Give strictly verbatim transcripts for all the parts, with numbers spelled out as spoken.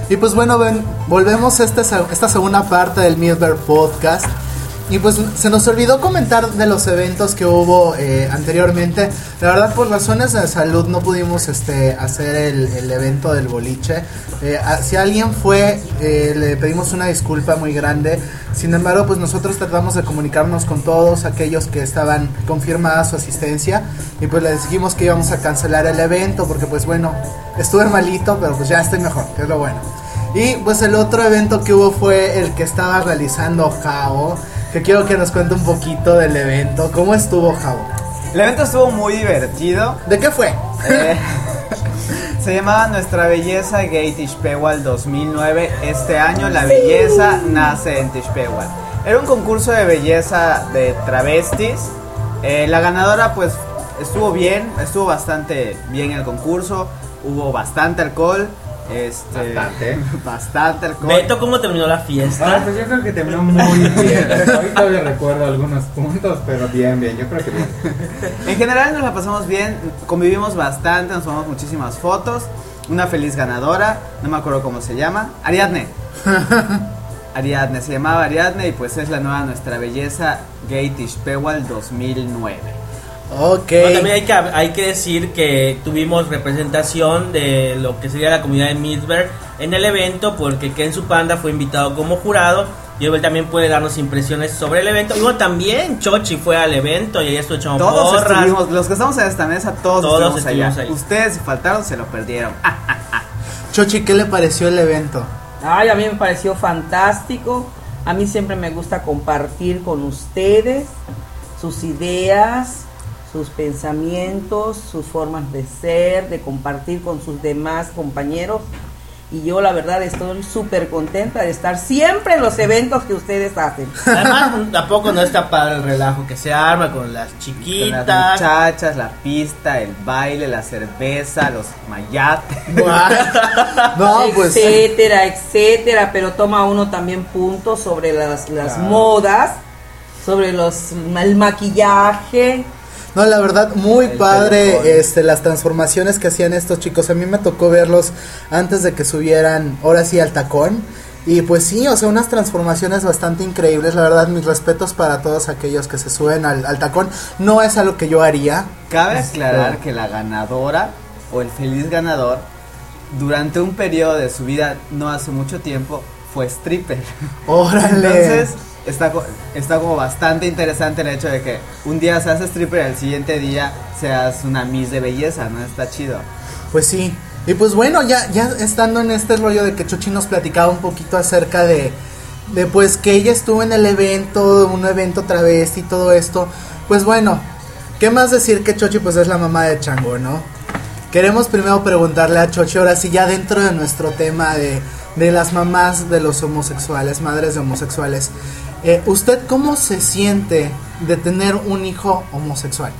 Y pues bueno, ven, volvemos a esta, esta segunda parte del Milberg Podcast. Y pues se nos olvidó comentar de los eventos que hubo eh, anteriormente. La verdad, por razones de salud no pudimos este hacer el, el evento del boliche. Eh, a, si alguien fue, eh, le pedimos una disculpa muy grande. Sin embargo, pues nosotros tratamos de comunicarnos con todos aquellos que estaban confirmada su asistencia. Y pues les dijimos que íbamos a cancelar el evento porque pues bueno, estuve malito, pero pues ya estoy mejor, que es lo bueno. Y pues el otro evento que hubo fue el que estaba realizando Javo, que quiero que nos cuente un poquito del evento. ¿Cómo estuvo, Javo? El evento estuvo muy divertido. ¿De qué fue? Eh, se llamaba Nuestra Belleza Gay Tixpehual dos mil nueve. Este año la belleza nace en Tixpehual. Era un concurso de belleza de travestis. Eh, la ganadora pues estuvo bien, estuvo bastante bien el concurso. Hubo bastante alcohol. Este, bastante bastante alcohol. Beto, ¿cómo terminó la fiesta? Ah, pues yo creo que terminó muy bien. Hoy todavía recuerdo algunos puntos, pero bien, bien, yo creo que bien. En general nos la pasamos bien, convivimos bastante, nos tomamos muchísimas fotos. Una feliz ganadora, no me acuerdo cómo se llama, Ariadne. Ariadne, se llamaba Ariadne y pues es la nueva Nuestra Belleza Gay Tixpehual dos mil nueve. Ok. Pero también hay que, hay que decir que tuvimos representación de lo que sería la comunidad de Milberg en el evento, porque Kenzo Panda fue invitado como jurado y él también puede darnos impresiones sobre el evento. Y bueno, también Chochi fue al evento y ahí estuvo echando Todos porras. estuvimos, los que estamos en esta mesa, todos, Todos estuvimos estuvimos allá. ahí. Ustedes si faltaron se lo perdieron. Ah, ah, ah. Chochi, ¿qué le pareció el evento? Ay, a mí me pareció fantástico. A mí siempre me gusta compartir con ustedes sus ideas, sus pensamientos, sus formas de ser, de compartir con sus demás compañeros. Y yo la verdad estoy súper contenta de estar siempre en los eventos que ustedes hacen. Además, tampoco no está para el relajo que se arma con las Con chiquitas. las muchachas, la pista, el baile, la cerveza, los mayates. No, pues etcétera, etcétera, pero toma uno también puntos sobre las, las Claro. modas, sobre los el maquillaje. no, la verdad, muy El padre pelucón. este, las transformaciones que hacían estos chicos. A mí me tocó verlos antes de que subieran, ahora sí, al tacón. Y pues sí, o sea, unas transformaciones bastante increíbles. La verdad, mis respetos para todos aquellos que se suben al, al tacón. No es algo que yo haría. Cabe aclarar que la ganadora o el feliz ganador durante un periodo de su vida no hace mucho tiempo fue stripper. Órale. Entonces está, co- está como bastante interesante el hecho de que un día seas stripper y al siguiente día seas una miss de belleza, ¿no? Está chido. Pues sí. Y pues bueno, ya, ya estando en este rollo de que Chochi nos platicaba un poquito acerca de, de pues que ella estuvo en el evento, un evento travesti y todo esto. Pues bueno, ¿qué más decir que Chochi pues es la mamá de Chango, ¿no? Queremos primero preguntarle a Chochi, ahora sí ya dentro de nuestro tema de, de las mamás de los homosexuales, madres de homosexuales. Eh, ¿Usted cómo se siente de tener un hijo homosexual?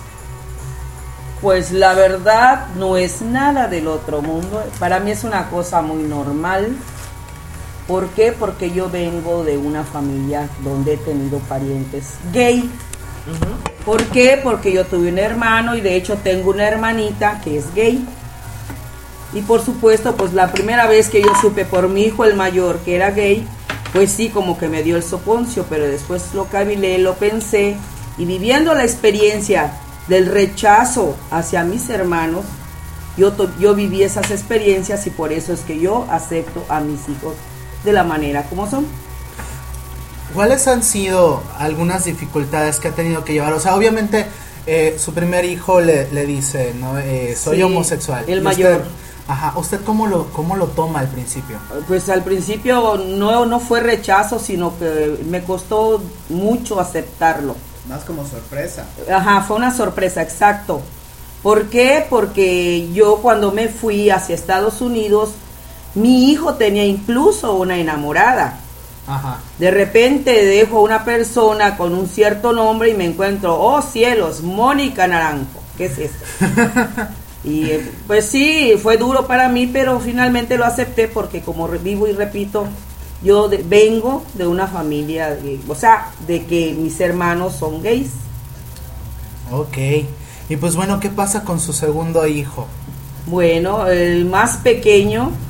Pues la verdad no es nada del otro mundo. Para mí es una cosa muy normal. ¿Por qué? Porque yo vengo de una familia donde he tenido parientes gay. Ujú. ¿Por qué? Porque yo tuve un hermano y de hecho tengo una hermanita que es gay. Y por supuesto, pues la primera vez que yo supe por mi hijo el mayor que era gay, pues sí, como que me dio el soponcio, pero después lo cavilé, lo pensé, y viviendo la experiencia del rechazo hacia mis hermanos, yo, to- yo viví esas experiencias y por eso es que yo acepto a mis hijos de la manera como son. ¿Cuáles han sido algunas dificultades que ha tenido que llevar? O sea, obviamente eh, su primer hijo le, le dice, ¿no? Eh, soy Sí, homosexual. el ¿Y mayor. Usted, ajá, ¿usted cómo lo, cómo lo toma al principio? Pues al principio no, no fue rechazo, sino que me costó mucho aceptarlo. Más como sorpresa. Ajá, fue una sorpresa, exacto. ¿Por qué? Porque yo cuando me fui hacia Estados Unidos, mi hijo tenía incluso una enamorada. Ajá. De repente dejo a una persona con un cierto nombre y me encuentro, oh cielos, Mónica Naranjo. ¿Qué es esto? Y eh, pues sí, fue duro para mí, pero finalmente lo acepté porque como re- vivo y repito, yo de- vengo de una familia, de- o sea, de que mis hermanos son gays. Ok. Y pues bueno, ¿qué pasa con su segundo hijo? Bueno, el más pequeño,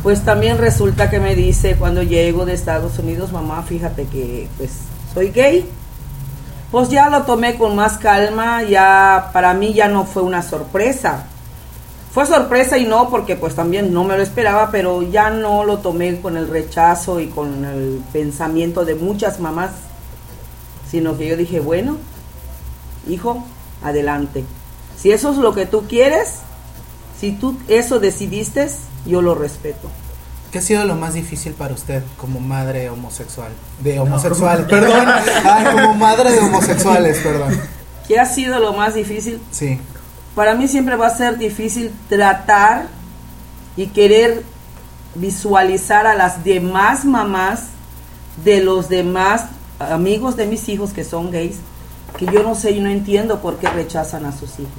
pues también resulta que me dice cuando llego de Estados Unidos, mamá, fíjate que pues soy gay. Pues ya lo tomé con más calma, ya para mí ya no fue una sorpresa. Fue sorpresa y no, porque pues también no me lo esperaba, pero ya no lo tomé con el rechazo y con el pensamiento de muchas mamás, sino que yo dije, bueno, hijo, adelante. Si eso es lo que tú quieres, si tú eso decidiste, yo lo respeto. ¿Qué ha sido lo más difícil para usted como madre homosexual? De homosexual, no. perdón. Ay, como madre de homosexuales, perdón. ¿Qué ha sido lo más difícil? Sí. Para mí siempre va a ser difícil tratar y querer visualizar a las demás mamás de los demás amigos de mis hijos que son gays, que yo no sé y no entiendo por qué rechazan a sus hijos.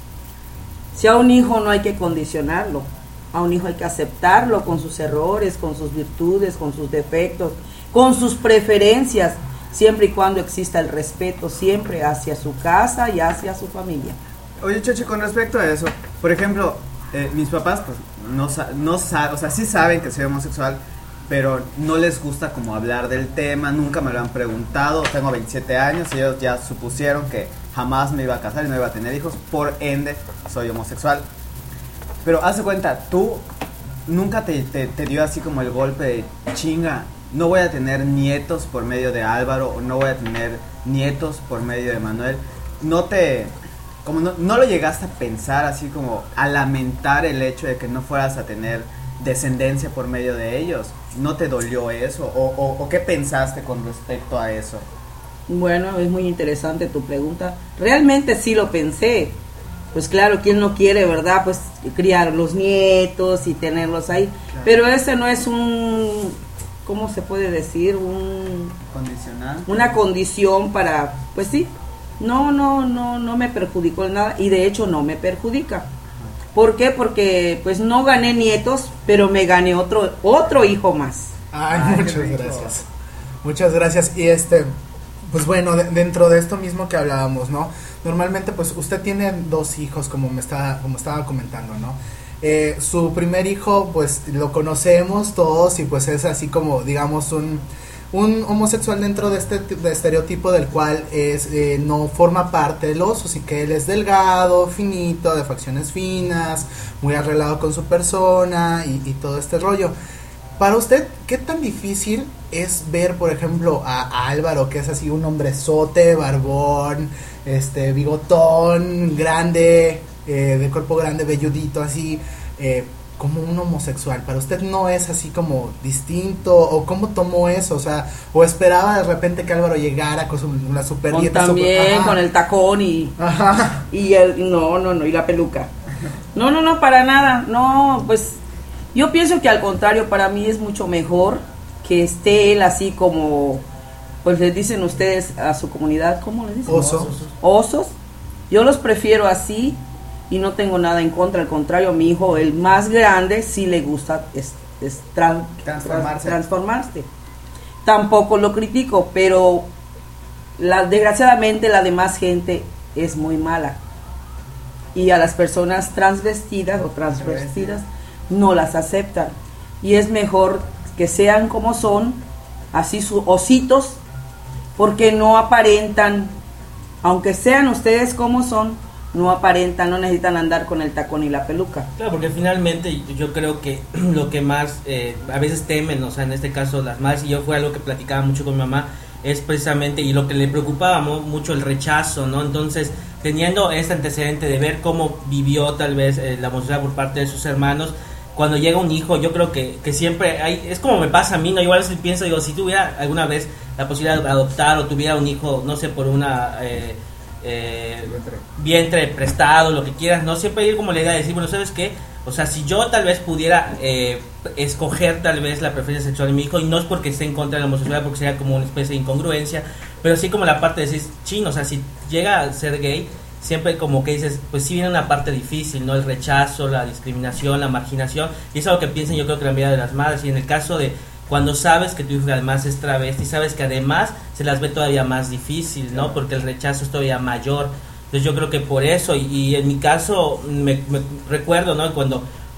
Si a un hijo no hay que condicionarlo, a un hijo hay que aceptarlo con sus errores, con sus virtudes, con sus defectos, con sus preferencias, siempre y cuando exista el respeto siempre hacia su casa y hacia su familia. Oye, Choche, con respecto a eso, por ejemplo, eh, mis papás pues no, no saben, o sea, sí saben que soy homosexual, pero no les gusta como hablar del tema, nunca me lo han preguntado. Tengo veintisiete años y ellos ya supusieron que jamás me iba a casar y no iba a tener hijos, por ende soy homosexual. Pero haz de cuenta, tú nunca te, te, te dio así como el golpe de chinga, no voy a tener nietos por medio de Álvaro, o no voy a tener nietos por medio de Manuel. No te, como no, no lo llegaste a pensar así como a lamentar el hecho de que no fueras a tener descendencia por medio de ellos. ¿No te dolió eso? ¿O, o, o qué pensaste con respecto a eso? Bueno, es muy interesante tu pregunta. Realmente sí lo pensé. Pues claro, ¿quién no quiere, verdad? Pues criar los nietos y tenerlos ahí. Claro. Pero ese no es un, ¿cómo se puede decir? Un condicional. Una condición para, pues sí. No, no, no, no me perjudicó en nada y de hecho no me perjudica. ¿Por qué? Porque pues no gané nietos, pero me gané otro otro hijo más. Ay, Ay muchas gracias. Muchas gracias. Y este, pues bueno, de, dentro de esto mismo que hablábamos, ¿no? Normalmente pues usted tiene dos hijos, como me estaba, como estaba comentando, ¿no? Eh, su primer hijo pues lo conocemos todos y pues es así como digamos un... un homosexual dentro de este de estereotipo del cual es eh, no forma parte del oso, así que él es delgado, finito, de facciones finas, muy arreglado con su persona y, y todo este rollo. Para usted, ¿qué tan difícil es ver, por ejemplo, a, a Álvaro, que es así un hombrezote, barbón, este, bigotón, grande, eh, de cuerpo grande, velludito, así, eh, como un homosexual? ¿Para usted no es así como distinto? ¿O cómo tomó eso? O sea, ¿o esperaba de repente que Álvaro llegara con su, una super con dieta? También, super, con el tacón y... Ajá. Y el... No, no, no, y la peluca. No, no, no, para nada. No, pues... Yo pienso que al contrario, para mí es mucho mejor que esté él así como... Pues les dicen ustedes a su comunidad, ¿cómo les dicen? Osos. Osos. Yo los prefiero así... Y no tengo nada en contra, al contrario, mi hijo, el más grande, sí le gusta es, es tra- transformarse. transformarse. Tampoco lo critico, pero la, desgraciadamente la demás gente es muy mala. Y a las personas transvestidas o transvestidas no las aceptan. Y es mejor que sean como son, así sus ositos, porque no aparentan, aunque sean ustedes como son, no aparentan, no necesitan andar con el tacón y la peluca. Claro, porque finalmente yo creo que lo que más eh, a veces temen, o sea, en este caso las madres, y yo fue algo que platicaba mucho con mi mamá, es precisamente, y lo que le preocupaba mucho, el rechazo, ¿no? Entonces, teniendo este antecedente de ver cómo vivió tal vez eh, la homosexualidad por parte de sus hermanos, cuando llega un hijo, yo creo que, que siempre hay, es como me pasa a mí, ¿no? Yo a veces pienso, digo, si tuviera alguna vez la posibilidad de adoptar o tuviera un hijo, no sé, por una... Eh, Eh, vientre. vientre prestado, lo que quieras, no siempre ir como la idea de decir, bueno, ¿sabes qué? O sea, si yo tal vez pudiera eh, escoger tal vez la preferencia sexual de mi hijo, y no es porque esté en contra de la homosexualidad, porque sería como una especie de incongruencia, pero sí como la parte de decir, chino, o sea, si llega a ser gay, siempre como que dices, pues sí viene una parte difícil, ¿no? El rechazo, la discriminación, la marginación, y es algo que piensan yo creo que la mayoría de las madres, y en el caso de cuando sabes que tu hijo además es travesti, sabes que además se las ve todavía más difícil, ¿no? Porque el rechazo es todavía mayor. Entonces yo creo que por eso, y, y en mi caso, me, me recuerdo, ¿no? Cuando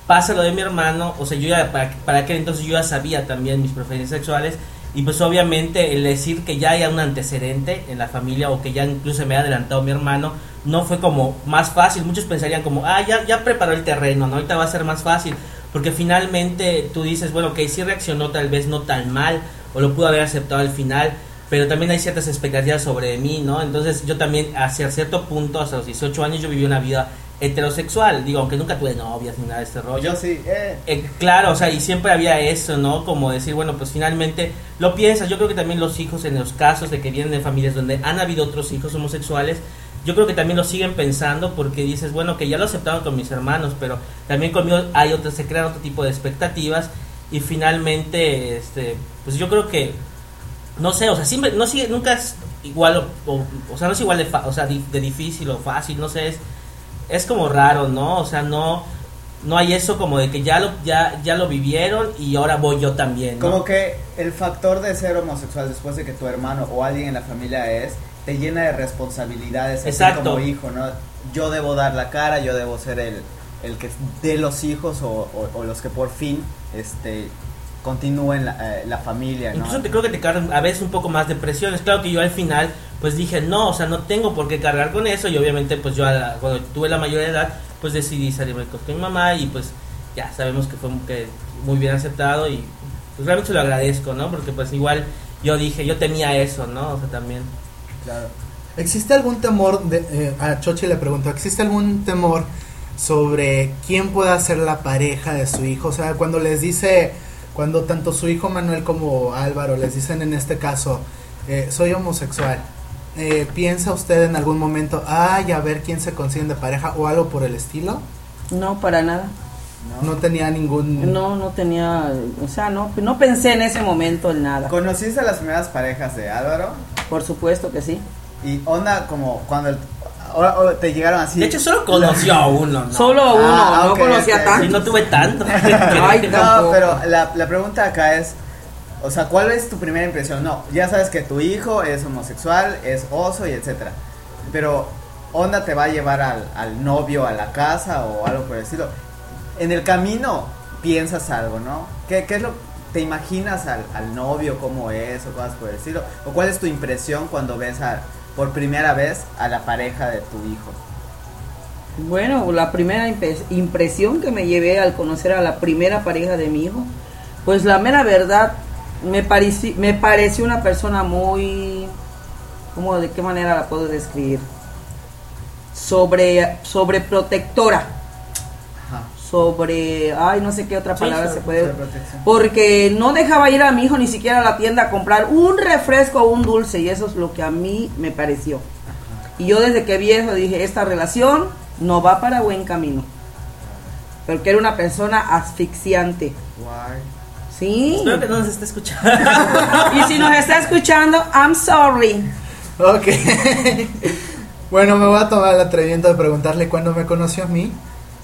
pasa lo de mi hermano, o sea, yo ya, para, para aquel entonces yo ya sabía también mis preferencias sexuales, y pues obviamente el decir que ya haya un antecedente en la familia, o que ya incluso me ha adelantado mi hermano, no fue como más fácil. Muchos pensarían como, ah, ya, ya preparó el terreno, ¿no? Ahorita va a ser más fácil, porque finalmente tú dices, bueno, que sí reaccionó tal vez no tan mal, o lo pudo haber aceptado al final, pero también hay ciertas expectativas sobre mí, ¿no? Entonces yo también, hacia cierto punto, hasta los dieciocho años, yo viví una vida heterosexual, digo, aunque nunca tuve novias ni nada de este rollo. Yo sí, eh. Eh, claro, o sea, y siempre había eso, ¿no? Como decir, bueno, pues finalmente lo piensas. Yo creo que también los hijos, en los casos de que vienen de familias donde han habido otros hijos homosexuales, yo creo que también lo siguen pensando, porque dices, bueno, que ya lo aceptaron con mis hermanos, pero también conmigo hay otro, se crean otro tipo de expectativas, y finalmente, este, pues yo creo que no sé, o sea, siempre, no sigue, nunca es igual, o, o, o sea, no es igual de, fa, o sea, di, de difícil o fácil, no sé, es, es como raro, ¿no? O sea, no, no hay eso como de que ya lo, ya, ya lo vivieron y ahora voy yo también, ¿no? Como que el factor de ser homosexual después de que tu hermano o alguien en la familia es, te llena de responsabilidades, así como hijo, ¿no? Yo debo dar la cara, yo debo ser el, el que dé los hijos, o, o, o los que por fin, este... continúen la, eh, la familia, ¿no? Incluso te creo que te cargan a veces un poco más de presiones. Claro que yo al final pues dije, no, o sea, no tengo por qué cargar con eso, y obviamente pues yo a la, cuando tuve la mayoría de edad, pues decidí salirme con mi mamá, y pues ya sabemos que fue que muy bien aceptado, y pues realmente se lo agradezco, ¿no? Porque pues igual yo dije, yo tenía eso, ¿no? O sea, también. Claro. ¿Existe algún temor, de, eh, a Xochitl le pregunto, ¿existe algún temor sobre quién pueda ser la pareja de su hijo? O sea, cuando les dice... Cuando tanto su hijo Manuel como Álvaro les dicen en este caso, eh, soy homosexual, eh, ¿piensa usted en algún momento, ay, a ver quién se consiguen de pareja o algo por el estilo? No, para nada. No, no tenía ningún... No, no tenía, o sea, no, no pensé en ese momento en nada. ¿Conociste a las primeras parejas de Álvaro? Por supuesto que sí. Y onda como cuando el, o, o te llegaron así. De hecho, solo conoció a uno, ¿no? Solo a uno, Ah, no ok, conocía ok. tanto. Sí, no tuve tanto. Ay, No, tampoco. pero la, la pregunta acá es, o sea, ¿cuál es tu primera impresión? No, ya sabes que tu hijo es homosexual, es oso y etcétera. Pero onda te va a llevar al, al novio a la casa o algo por el estilo. En el camino piensas algo, ¿no? ¿Qué, qué es lo te imaginas al, al novio, cómo es o cosas por el estilo? ¿O cuál es tu impresión cuando ves a, por primera vez a la pareja de tu hijo? Bueno, la primera impe- impresión que me llevé al conocer a la primera pareja de mi hijo, pues la mera verdad, me pareció, me pareció una persona muy, ¿cómo, de qué manera la puedo describir? Sobre, sobreprotectora. Ajá. Sobre, ay, no sé qué otra Sí, palabra sobre- se puede, sobreprotección. porque no dejaba ir a mi hijo ni siquiera a la tienda a comprar un refresco o un dulce, y eso es lo que a mí me pareció. Y yo desde que vi eso dije, esta relación no va para buen camino, porque era una persona asfixiante. Guay. Sí. Espero que no nos esté escuchando. Y si nos está escuchando, I'm sorry. Ok. Bueno, me voy a tomar el atrevimiento de preguntarle cuándo me conoció a mí.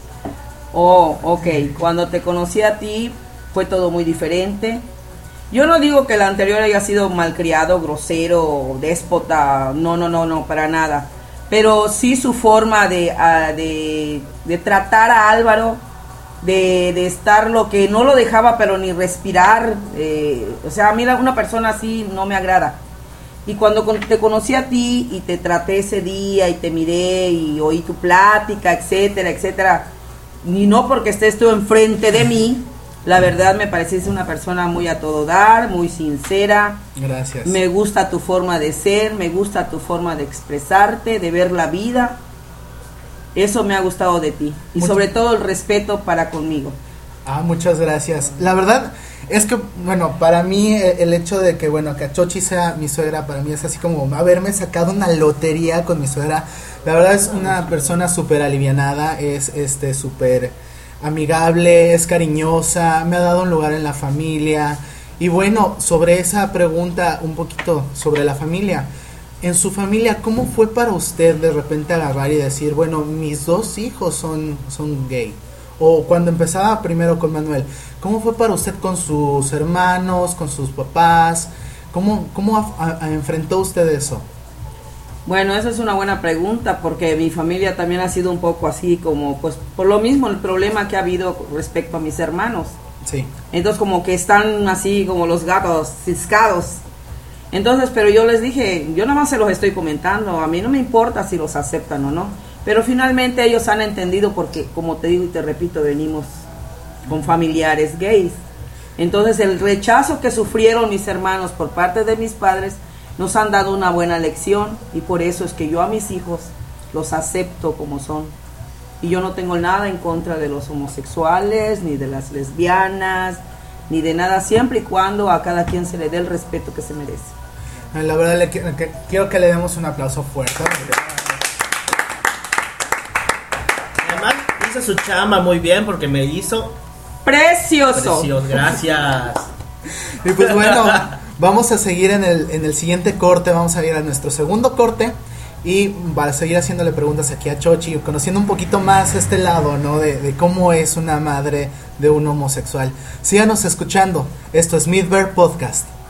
Oh, ok. Cuando te conocí a ti fue todo muy diferente. Yo no digo que el anterior haya sido malcriado, grosero, déspota. No, no, no, no, para nada. Pero sí su forma de, uh, de, de tratar a Álvaro, de, de estar lo que no lo dejaba, pero ni respirar. Eh, o sea, a mí una persona así no me agrada. Y cuando con- te conocí a ti y te traté ese día y te miré y oí tu plática, etcétera, etcétera, y no porque estés tú enfrente de mí, la verdad me pareciste una persona muy a todo dar, muy sincera. Gracias. Me gusta tu forma de ser, me gusta tu forma de expresarte, de ver la vida. Eso me ha gustado de ti. Y Mucho- sobre todo el respeto para conmigo. Ah, muchas gracias. La verdad es que, bueno, para mí eh, el hecho de que, bueno, que Xochitl sea mi suegra, para mí es así como haberme sacado una lotería con mi suegra. La verdad es una persona súper alivianada, es este súper amigable, es cariñosa, me ha dado un lugar en la familia. Y bueno, sobre esa pregunta un poquito sobre la familia. En su familia, ¿cómo fue para usted de repente agarrar y decir, bueno, mis dos hijos son, son gay? O cuando empezaba primero con Manuel, ¿cómo fue para usted con sus hermanos, con sus papás? ¿Cómo, cómo a- a- enfrentó usted eso? Bueno, esa es una buena pregunta porque mi familia también ha sido un poco así como, pues por lo mismo el problema que ha habido respecto a mis hermanos. Sí. Entonces como que están así como los gatos ciscados. Entonces, pero yo les dije, yo nada más se los estoy comentando, a mí no me importa si los aceptan o no. Pero finalmente ellos han entendido porque, como te digo y te repito, venimos con familiares gays. Entonces el rechazo que sufrieron mis hermanos por parte de mis padres nos han dado una buena lección y por eso es que yo a mis hijos los acepto como son. Y yo no tengo nada en contra de los homosexuales, ni de las lesbianas, ni de nada, siempre y cuando a cada quien se le dé el respeto que se merece. La verdad, le, que, que, quiero que le demos un aplauso fuerte. Además, hizo su chamba muy bien porque me hizo... ¡Precioso! Precioso, gracias. Y pues bueno, vamos a seguir en el, en el siguiente corte, vamos a ir a nuestro segundo corte y para seguir haciéndole preguntas aquí a Xochitl, conociendo un poquito más este lado, ¿no? De, de cómo es una madre de un homosexual. Síganos escuchando, esto es Midver Podcast.